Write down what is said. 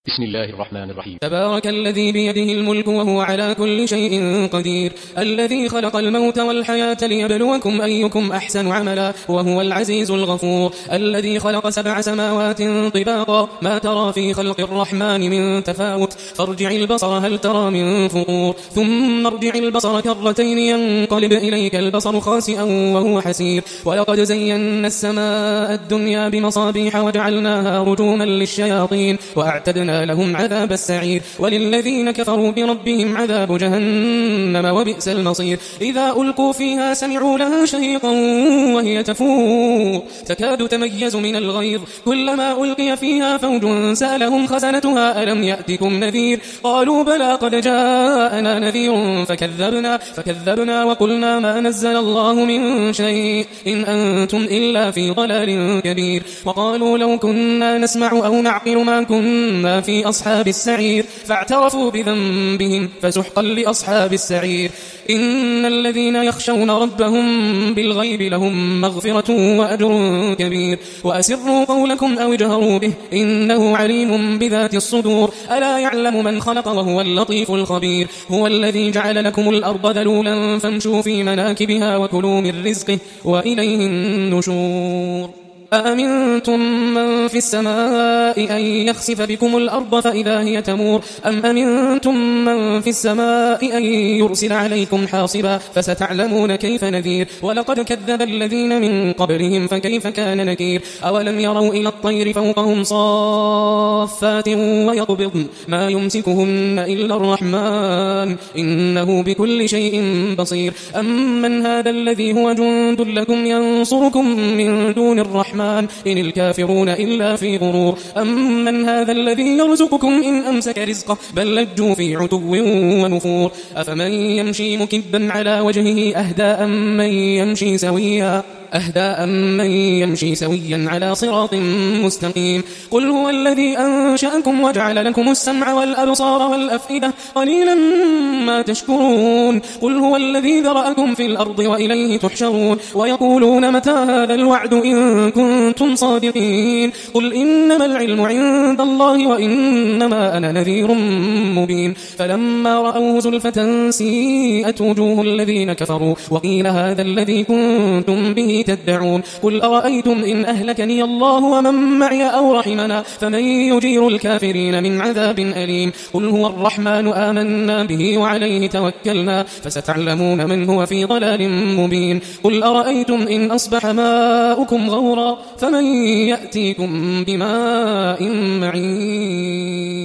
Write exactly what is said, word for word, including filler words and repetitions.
بسم الله الرحمن الرحيم. تبارك الذي بيده الملك وهو على كل شيء قدير، الذي خلق الموت والحياة ليبلوكم أيكم أحسن عملا وهو العزيز الغفور، الذي خلق سبع سماوات طباقا ما ترى في خلق الرحمن من تفاوت، فارجع البصر هل ترى من فطور، ثم ارجع البصر كرتين ينقلب إليك البصر خاسئا وهو حسير، ولقد زينا السماء الدنيا بمصابيح وجعلناها رجوما للشياطين وأعتدنا لهم عذاب السعير، وللذين كفروا بربهم عذاب جهنم وبئس المصير، إذا ألقوا فيها سمعوا لها شهيقا وهي تفور تكاد تميز من الغيظ، كلما ألقي فيها فوج سألهم خزنتها ألم يأتكم نذير، قالوا بلى قد جاءنا نذير فكذبنا فكذبنا وقلنا ما نزل الله من شيء إن أنتم إلا في ضلال كبير، وقالوا لو كنا نسمع أو نعقل ما كنا في أصحاب السعير، فاعترفوا بذنبهم فسحقا لأصحاب السعير، إن الذين يخشون ربهم بالغيب لهم مغفرة وأجر كبير، وأسروا قولكم أو اجهروا به إنه عليم بذات الصدور، ألا يعلم من خلق وهو اللطيف الخبير، هو الذي جعل لكم الأرض ذلولا فامشوا في مناكبها وكلوا من رزقه وإليه النشور، أأمنتم من في السماء أن يخسف بكم الأرض فإذا هي تمور، أم أمنتم من في السماء أن يرسل عليكم حاصبا فستعلمون كيف نذير، ولقد كذب الذين من قبلهم فكيف كان نكير، أولم يروا إلى الطير فوقهم صافات ويقبضن ما يمسكهن إلا الرحمن إنه بكل شيء بصير، أمن هذا الذي هو جند لكم ينصركم من دون الرحمن إن الكافرون إلا في غرور، أمن هذا الذي يرزقكم إن أمسك رزقه بل لجوا في عتو ونفور، أفمن يمشي مكبا على وجهه أهدى أم من يمشي سويا أهدى أم من يمشي سويا على صراط مستقيم، قل هو الذي أنشأكم وجعل لكم السمع والأبصار والأفئدة قليلا ما تشكرون، قل هو الذي ذرأكم في الأرض وإليه تحشرون، ويقولون متى هذا الوعد إن كنتم صادقين، قل إنما العلم عند الله وإنما أنا نذير مبين، فلما رأوه زلفة سيئت وجوه الذين كفروا وقيل هذا الذي كنتم به تدعون، قل أرأيتم إن أهلكني الله ومن معي أو رحمنا فمن يجير الكافرين من عذاب أليم، قل هو الرحمن آمنا به وعليه توكلنا فستعلمون من هو في ضلال مبين، قل أرأيتم إن أصبح ماؤكم غورا فمن يأتيكم بماء معين.